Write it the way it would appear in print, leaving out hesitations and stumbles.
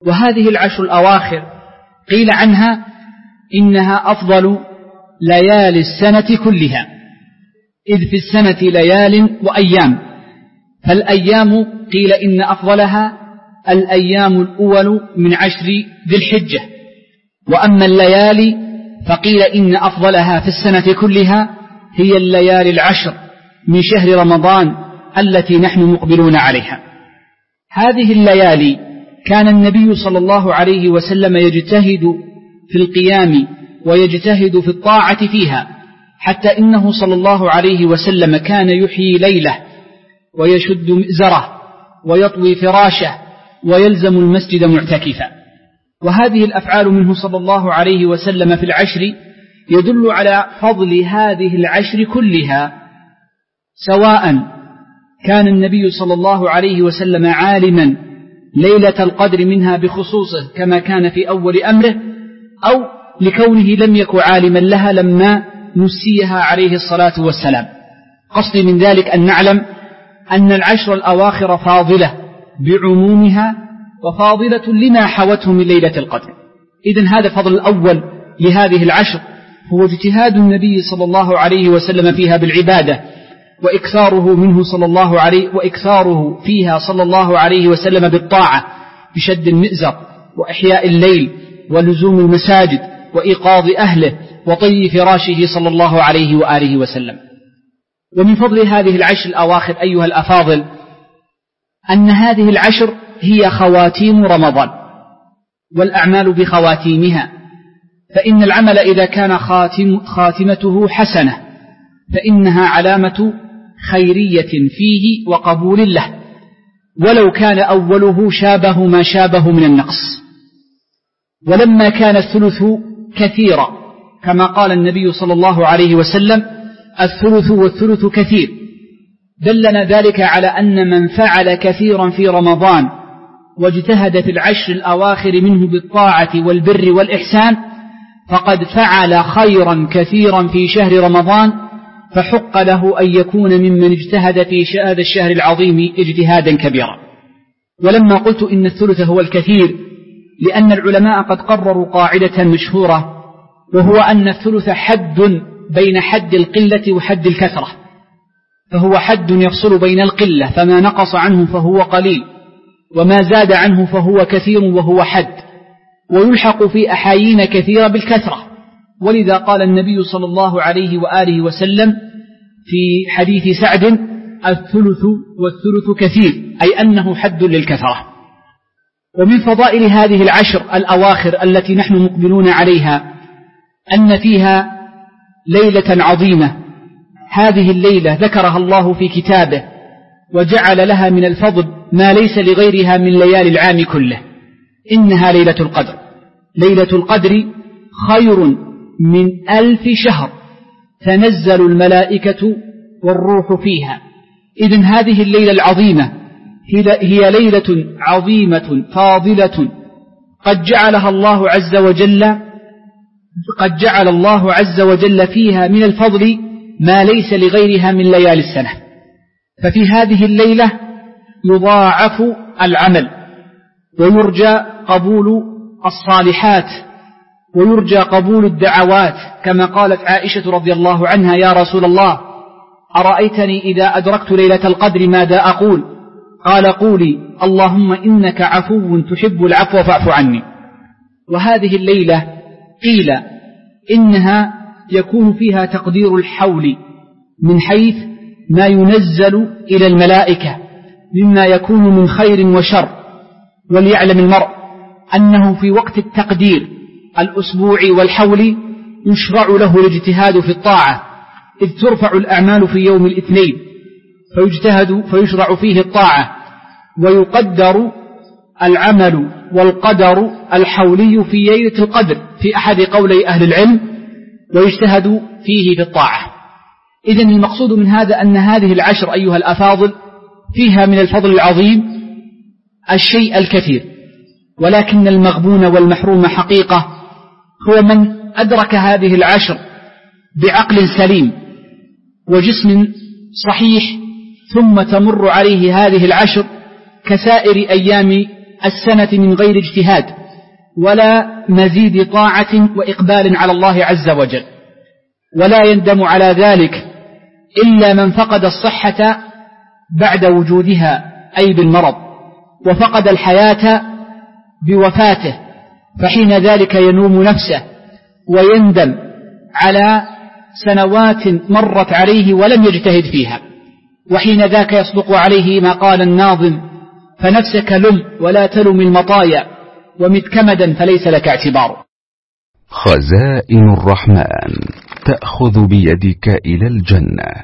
وهذه العشر الأواخر قيل عنها إنها أفضل ليالي السنة كلها، إذ في السنة ليال وأيام، فالأيام قيل إن أفضلها الأيام الأول من 10 ذي الحجة، وأما الليالي فقيل إن أفضلها في السنة كلها هي الليالي 10 من شهر رمضان التي نحن مقبلون عليها. هذه الليالي كان النبي صلى الله عليه وسلم يجتهد في القيام ويجتهد في الطاعة فيها، حتى إنه صلى الله عليه وسلم كان يحيي ليله ويشد مئزره ويطوي فراشه ويلزم المسجد معتكفا. وهذه الأفعال منه صلى الله عليه وسلم في العشر يدل على فضل هذه العشر كلها، سواء كان النبي صلى الله عليه وسلم عالما ليلة القدر منها بخصوصه كما كان في أول أمره، أو لكونه لم يكن عالما لها لما نسيها عليه الصلاة والسلام. قصدي من ذلك أن نعلم أن العشر الأواخر فاضلة بعمومها وفاضلة لما حوته من ليلة القدر. إذن هذا فضل الأول لهذه العشر هو اجتهاد النبي صلى الله عليه وسلم فيها بالعبادة، وإكثاره فيها صلى الله عليه وسلم بالطاعة بشد المئزر وإحياء الليل ولزوم المساجد وإيقاظ أهله وطي فراشه صلى الله عليه وآله وسلم. ومن فضل هذه العشر الأواخر أيها الأفاضل أن هذه العشر هي خواتيم رمضان، والأعمال بخواتيمها، فإن العمل إذا كان خاتمته حسنة فإنها علامة خيرية فيه وقبول له، ولو كان أوله شابه ما شابه من النقص. ولما كان الثلث كثيرا كما قال النبي صلى الله عليه وسلم الثلث والثلث كثير، دلنا ذلك على أن من فعل كثيرا في رمضان واجتهد في العشر الأواخر منه بالطاعة والبر والإحسان فقد فعل خيرا كثيرا في شهر رمضان، فحق له أن يكون ممن اجتهد في هذا الشهر العظيم اجتهادا كبيرا. ولما قلت إن الثلث هو الكثير لأن العلماء قد قرروا قاعدة مشهورة، وهو أن الثلث حد بين حد القلة وحد الكثرة، فهو حد يفصل بين القلة، فما نقص عنه فهو قليل، وما زاد عنه فهو كثير وهو حد، ويلحق في أحايين كثيرة بالكثرة. ولذا قال النبي صلى الله عليه وآله وسلم في حديث سعد الثلث والثلث كثير، أي أنه حد للكثرة. ومن فضائل هذه العشر الأواخر التي نحن مقبلون عليها أن فيها ليلة عظيمة، هذه الليلة ذكرها الله في كتابه وجعل لها من الفضل ما ليس لغيرها من ليالي العام كله، إنها ليلة القدر. ليلة القدر خير من 1000 شهر تنزل الملائكة والروح فيها. إذن هذه الليلة العظيمة هي ليلة عظيمة فاضلة قد جعل الله عز وجل فيها من الفضل ما ليس لغيرها من ليالي السنة. ففي هذه الليلة يضاعف العمل ويرجى قبول الصالحات ويرجى قبول الدعوات، كما قالت عائشة رضي الله عنها: يا رسول الله أرأيتني إذا أدركت ليلة القدر ماذا أقول؟ قال: قولي اللهم إنك عفو تحب العفو فاعف عني. وهذه الليلة قيل إنها يكون فيها تقدير الحول من حيث ما ينزل إلى الملائكة مما يكون من خير وشر. وليعلم المرء أنه في وقت التقدير الأسبوعي والحول يشرع له الاجتهاد في الطاعة، إذ ترفع الأعمال في يوم الاثنين فيشرع فيه الطاعة، ويقدر العمل والقدر الحولي في ليلة القدر في أحد قولي أهل العلم، ويجتهد فيه في الطاعة. إذن المقصود من هذا أن هذه العشر أيها الأفاضل فيها من الفضل العظيم الشيء الكثير، ولكن المغبون والمحروم حقيقة هو من أدرك هذه العشر بعقل سليم وجسم صحيح، ثم تمر عليه هذه العشر كسائر أيام السنة من غير اجتهاد ولا مزيد طاعة وإقبال على الله عز وجل، ولا يندم على ذلك إلا من فقد الصحة بعد وجودها أي بالمرض، وفقد الحياة بوفاته، فحين ذلك يلوم نفسه ويندم على سنوات مرت عليه ولم يجتهد فيها، وحين ذاك يصدق عليه ما قال الناظم: فنفسك لم ولا تلم المطايا ومت كمدا فليس لك اعتبار. خزائن الرحمن تأخذ بيدك إلى الجنة.